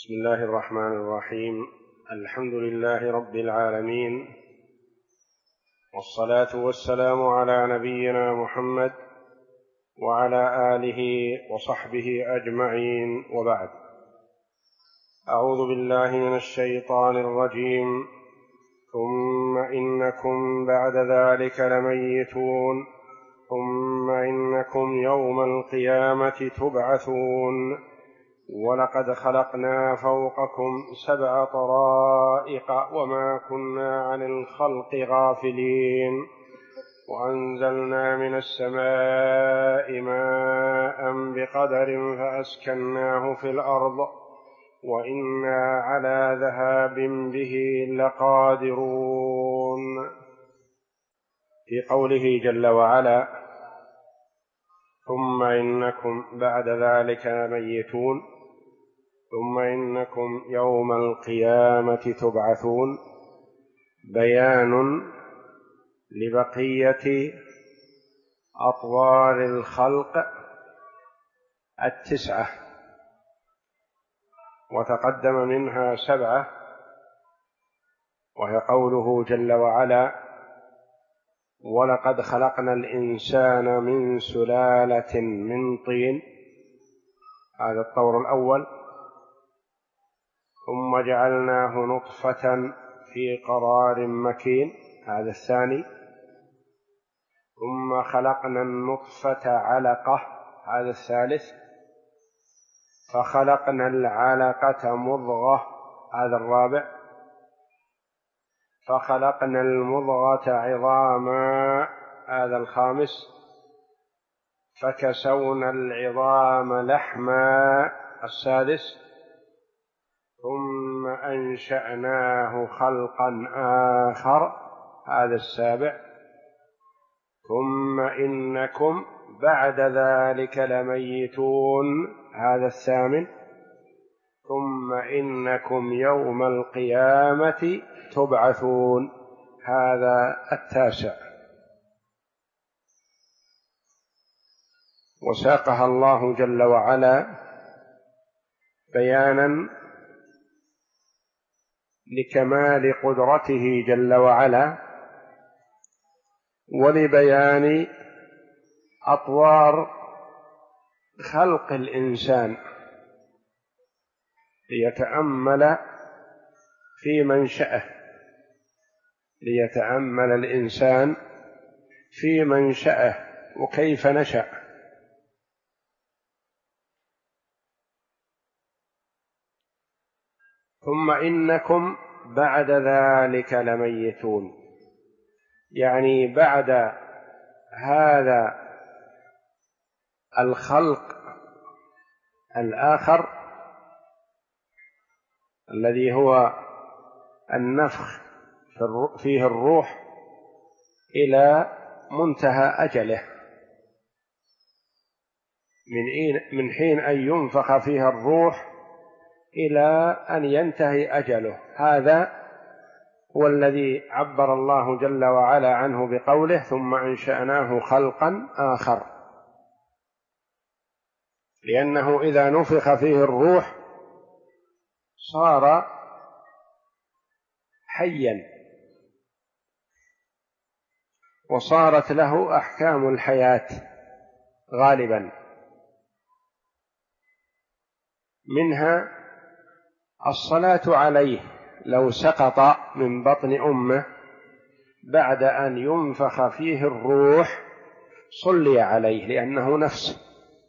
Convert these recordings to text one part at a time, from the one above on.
بسم الله الرحمن الرحيم. الحمد لله رب العالمين، والصلاة والسلام على نبينا محمد وعلى آله وصحبه أجمعين، وبعد. أعوذ بالله من الشيطان الرجيم. ثم إنكم بعد ذلك لميتون ثم إنكم يوم القيامة تبعثون ولقد خلقنا فوقكم 7 طرائق وما كنا عن الخلق غافلين وأنزلنا من السماء ماء بقدر فأسكناه في الأرض وإنا على ذهاب به لقادرون. في قوله جل وعلا: ثم إنكم بعد ذلك لميتون ثم إنكم يوم القيامة تبعثون، بيان لبقية أطوار الخلق 9، وتقدم منها 7، وهي قوله جل وعلا: ولقد خلقنا الإنسان من سلالة من طين، هذا الطور الأول. ثم جعلناه نطفة في قرار مكين، هذا الثاني. ثم خلقنا النطفة علقة، هذا الثالث. فخلقنا العلقة مضغة، هذا الرابع. فخلقنا المضغة عظاما، هذا الخامس. فكسونا العظام لحما، السادس. ثم أنشأناه خلقا آخر، هذا السابع. ثم إنكم بعد ذلك لميتون، هذا الثامن. ثم إنكم يوم القيامة تبعثون، هذا التاسع. وساقها الله جل وعلا بيانا لكمال قدرته جل وعلا، ولبيان أطوار خلق الإنسان، ليتأمل في منشأه، ليتأمل الإنسان في منشأه وكيف نشأ. ثم إنكم بعد ذلك لميتون، يعني بعد هذا الخلق الآخر الذي هو النفخ فيه الروح إلى منتهى أجله، من حين أن ينفخ فيها الروح إلى أن ينتهي أجله. هذا هو الذي عبر الله جل وعلا عنه بقوله: ثم أنشأناه خلقا آخر، لأنه إذا نفخ فيه الروح صار حيا، وصارت له أحكام الحياة غالبا، منها الصلاة عليه لو سقط من بطن أمه بعد أن ينفخ فيه الروح صلي عليه لأنه نفس.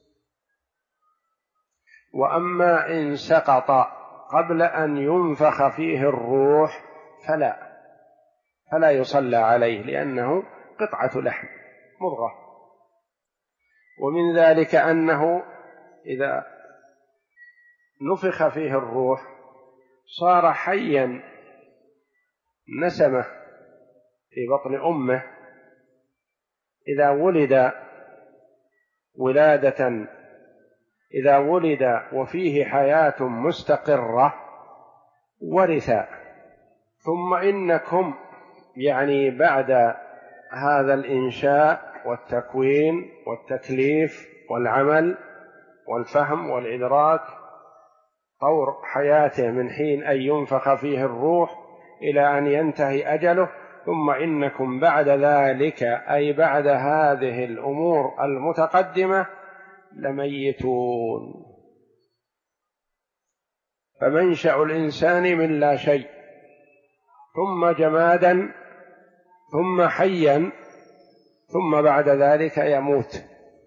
وأما إن سقط قبل أن ينفخ فيه الروح فلا يصلى عليه، لأنه قطعة لحم مضغة. ومن ذلك أنه إذا نفخ فيه الروح صار حيا نسمة في بطن أمه، إذا ولد وفيه حياة مستقرة ورث. ثم إنكم يعني بعد هذا الإنشاء والتكوين والتكليف والعمل والفهم والإدراك طور حياته من حين أن ينفخ فيه الروح إلى أن ينتهي أجله، ثم إنكم بعد ذلك أي بعد هذه الأمور المتقدمة لميتون. فمنشأ الإنسان من لا شيء، ثم جمادا، ثم حيا، ثم بعد ذلك يموت،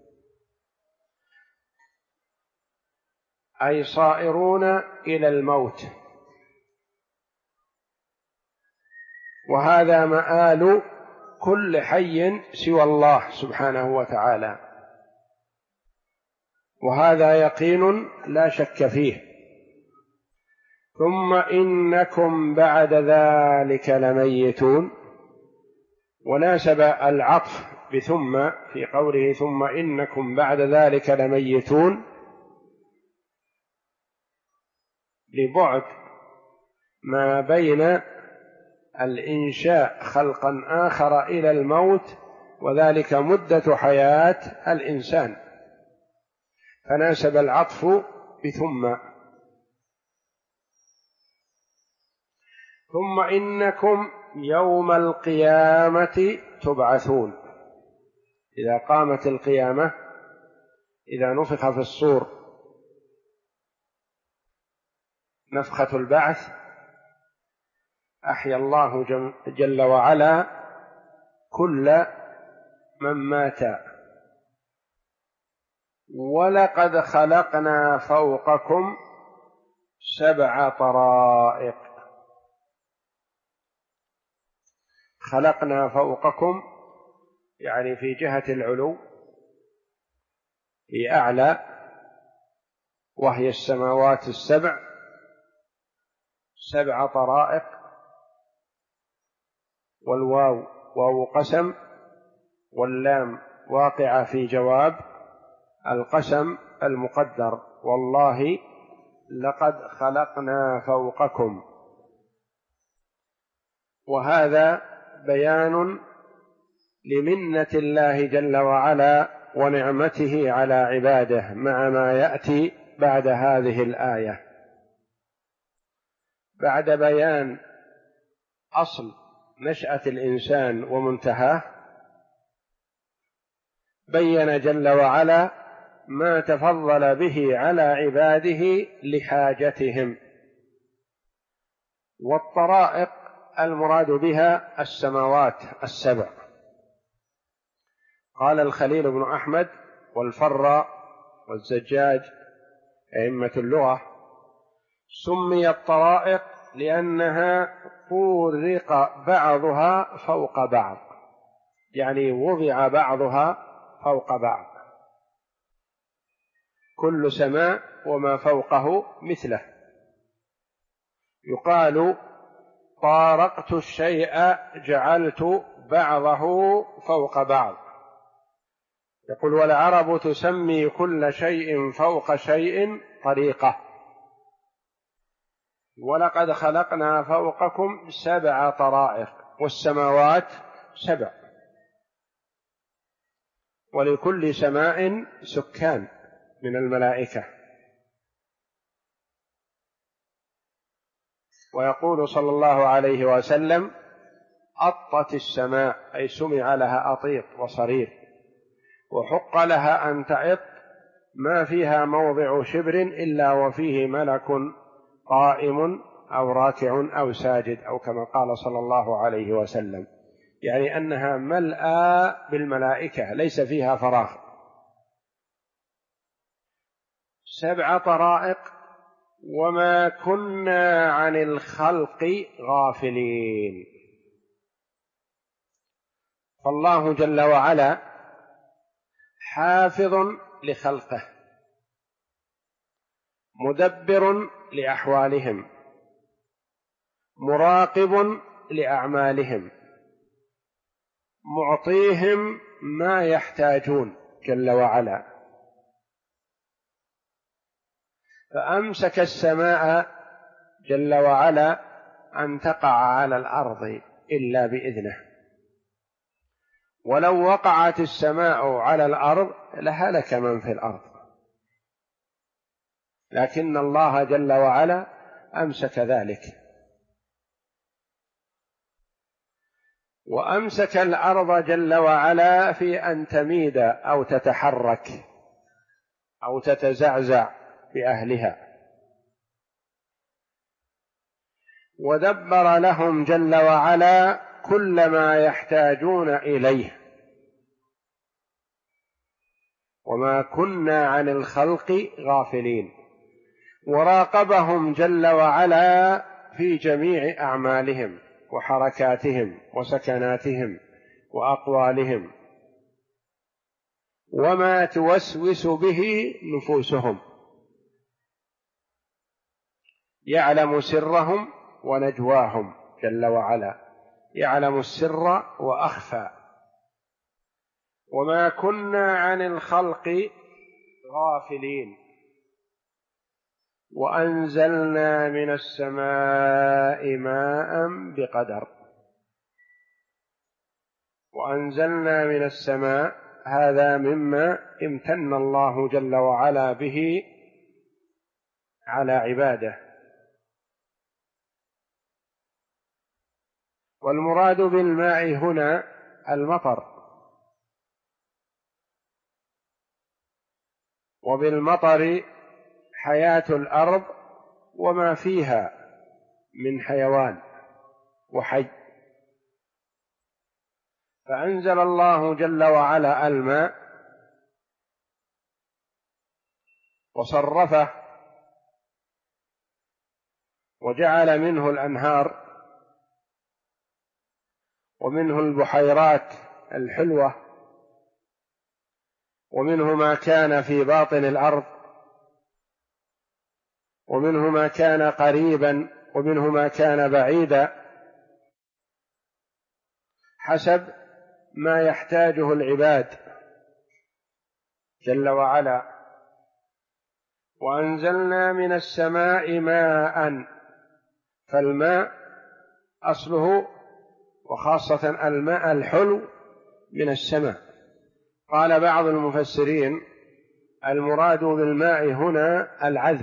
أي صائرون إلى الموت. وهذا مآل كل حي سوى الله سبحانه وتعالى، وهذا يقين لا شك فيه. ثم إنكم بعد ذلك لميتون، وناسب العطف بثم في قوله ثم إنكم بعد ذلك لميتون لبعد ما بين الإنشاء خلقا آخر إلى الموت، وذلك مدة حياة الإنسان، فناسب العطف بثم. ثم إنكم يوم القيامة تبعثون، إذا قامت القيامة، إذا نفخ في الصور نفخة البعث، أحيا الله جل وعلا كل من مات. ولقد خلقنا فوقكم 7 طرائق. خلقنا فوقكم يعني في جهة العلو، في أعلى، وهي السماوات ال7، 7 طرائق، والواو واو قسم، واللام واقعة في جواب القسم المقدر، والله لقد خلقنا فوقكم. وهذا بيان لمنة الله جل وعلا ونعمته على عباده، مع ما يأتي بعد هذه الآية. بعد بيان أصل نشأة الإنسان ومنتهاه، بين جل وعلا ما تفضل به على عباده لحاجتهم. والطرائق المراد بها السماوات ال7. قال الخليل بن أحمد والفراء والزجاج أئمة اللغة: سميت طرائق لأنها طورق بعضها فوق بعض، يعني وضع بعضها فوق بعض، كل سماء وما فوقه مثله. يقال طارقت الشيء جعلت بعضه فوق بعض. يقول والعرب تسمي كل شيء فوق شيء طريقة. ولقد خلقنا فوقكم 7 طرائق، والسماوات 7، ولكل سماء سكان من الملائكة. ويقول صلى الله عليه وسلم: أطت السماء، أي سمع لها أطيط وصرير، وحق لها أن تعط، ما فيها موضع شبر إلا وفيه ملك قائم أو راكع أو ساجد، أو كما قال صلى الله عليه وسلم، يعني أنها ملأى بالملائكة ليس فيها فراغ. 7 طرائق، وما كنا عن الخلق غافلين. فالله جل وعلا حافظ لخلقه، مدبر لأحوالهم، مراقب لأعمالهم، معطيهم ما يحتاجون جل وعلا. فأمسك السماء جل وعلا أن تقع على الأرض إلا بإذنه، ولو وقعت السماء على الأرض لهلك من في الأرض. لكن الله جل وعلا أمسك ذلك. وأمسك الأرض جل وعلا في أن تميد أو تتحرك أو تتزعزع بأهلها، ودبر لهم جل وعلا كل ما يحتاجون إليه، وما كنا عن الخلق غافلين، وراقبهم جل وعلا في جميع أعمالهم وحركاتهم وسكناتهم وأقوالهم، وما توسوس به نفوسهم، يعلم سرهم ونجواهم جل وعلا، يعلم السر وأخفى. وما كنا عن الخلق غافلين، وأنزلنا من السماء ماء بقدر. وأنزلنا من السماء، هذا مما امتن الله جل وعلا به على عباده. والمراد بالماء هنا المطر، وبالمطر حياة الأرض وما فيها من حيوان وحي. فأنزل الله جل وعلا الماء وصرفه وجعل منه الأنهار ومنه البحيرات الحلوة، ومنه ما كان في باطن الأرض، ومنه ما كان قريبا، ومنه ما كان بعيدا، حسب ما يحتاجه العباد جل وعلا. وأنزلنا من السماء ماء، فالماء أصله وخاصة الماء الحلو من السماء. قال بعض المفسرين المراد بالماء هنا العذب،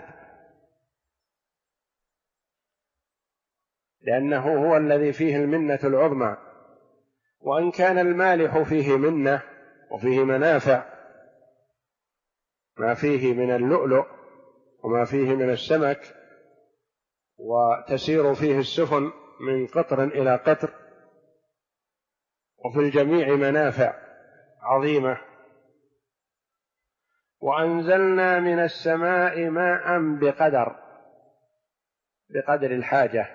لأنه هو الذي فيه المنة العظمى. وإن كان المالح فيه منة وفيه منافع، ما فيه من اللؤلؤ وما فيه من السمك، وتسير فيه السفن من قطر إلى قطر، وفي الجميع منافع عظيمة. وأنزلنا من السماء ماء بقدر الحاجة،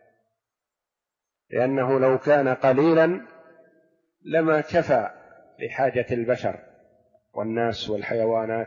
لأنه لو كان قليلا لما كفى لحاجة البشر والناس والحيوانات،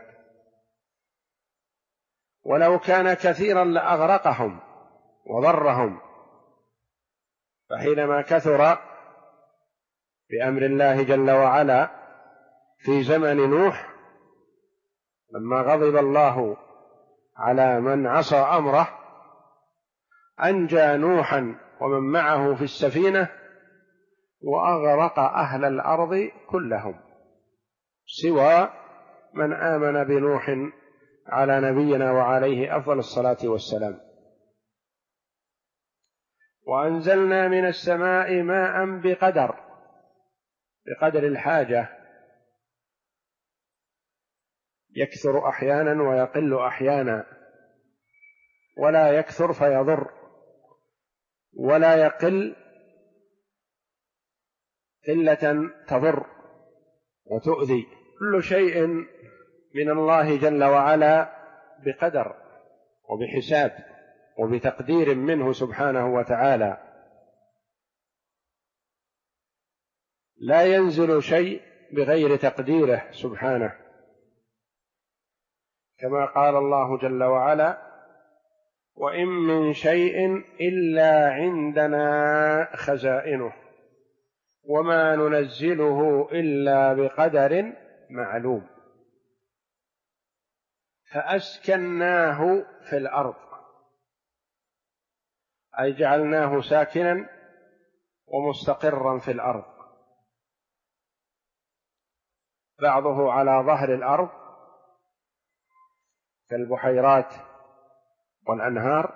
ولو كان كثيرا لأغرقهم وضرهم. فحينما كثر بأمر الله جل وعلا في زمن نوح، لما غضب الله على من عصى أمره، أنجى نوحا ومن معه في السفينة، وأغرق أهل الأرض كلهم سوى من آمن بنوح على نبينا وعليه أفضل الصلاة والسلام. وأنزلنا من السماء ماء بقدر الحاجة، يكثر أحيانا ويقل أحيانا، ولا يكثر فيضر ولا يقل قلة تضر وتؤذي. كل شيء من الله جل وعلا بقدر وبحساب وبتقدير منه سبحانه وتعالى. لا ينزل شيء بغير تقديره سبحانه، كما قال الله جل وعلا: وإن من شيء إلا عندنا خزائنه وما ننزله إلا بقدر معلوم. فأسكناه في الأرض، أي جعلناه ساكنا ومستقرا في الأرض، بعضه على ظهر الأرض كالبحيرات والأنهار،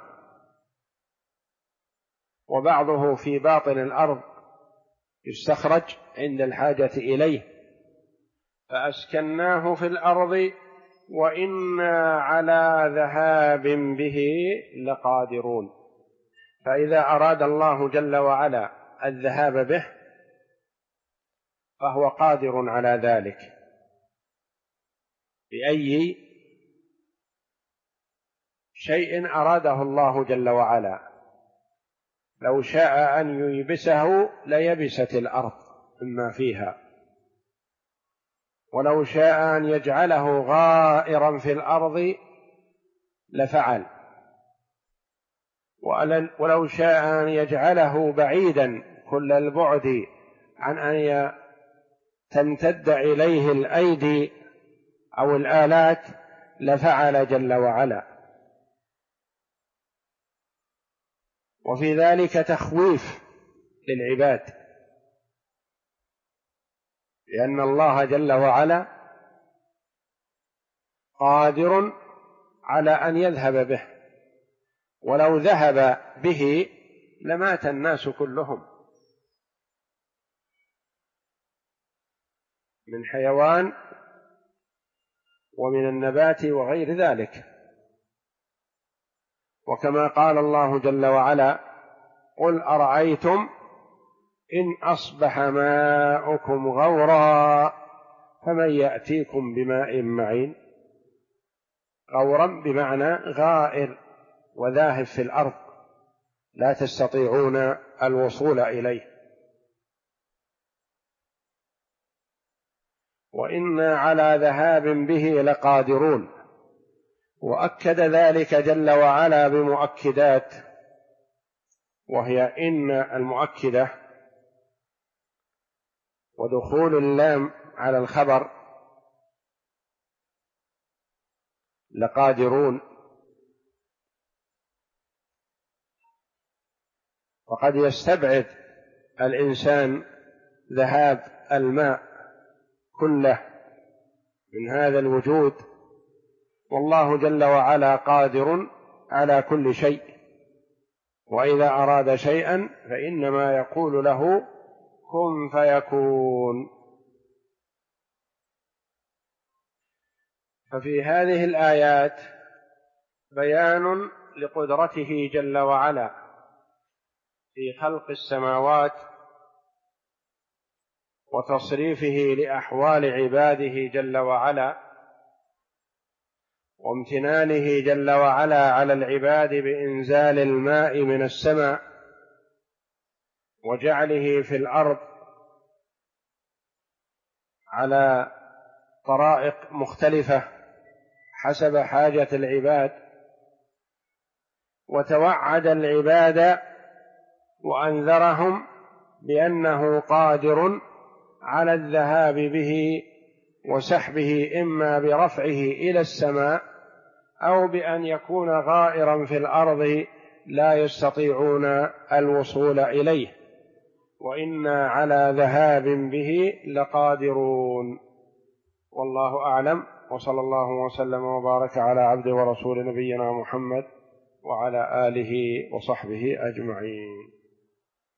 وبعضه في باطن الأرض يستخرج عند الحاجة إليه، فأسكناه في الأرض وإنا على ذهاب به لقادرون. فإذا أراد الله جل وعلا الذهاب به فهو قادر على ذلك بأي شيء أراده الله جل وعلا. لو شاء أن ييبسه ليبست الأرض مما فيها، ولو شاء أن يجعله غائرا في الأرض لفعل، ولو شاء أن يجعله بعيدا كل البعد عن أن تمتد إليه الأيدي أو الآلات لفعل جل وعلا. وفي ذلك تخويف للعباد، لأن الله جل وعلا قادر على أن يذهب به، ولو ذهب به لمات الناس كلهم من حيوان ومن النبات وغير ذلك. وكما قال الله جل وعلا: قل أرأيتم إن أصبح ماؤكم غورا فمن يأتيكم بماء معين. غورا بمعنى غائر وذاهب في الأرض لا تستطيعون الوصول إليه. وإنا على ذهاب به لقادرون. وأكد ذلك جل وعلا بمؤكدات، وهي إن المؤكدة ودخول اللام على الخبر لقادرون. وقد يستبعد الإنسان ذهاب الماء كله من هذا الوجود، والله جل وعلا قادر على كل شيء، وإذا أراد شيئا فإنما يقول له كن فيكون. ففي هذه الآيات بيان لقدرته جل وعلا في خلق السماوات وتصريفه لأحوال عباده جل وعلا، وامتنانه جل وعلا على العباد بإنزال الماء من السماء وجعله في الأرض على طرائق مختلفة حسب حاجة العباد. وتوعد العباد وأنذرهم بأنه قادر على الذهاب به وسحبه، إما برفعه إلى السماء أو بأن يكون غائرا في الأرض لا يستطيعون الوصول إليه. وإنا على ذهاب به لقادرون. والله أعلم، وصلى الله وسلم وبارك على عبد ورسول نبينا محمد وعلى آله وصحبه أجمعين.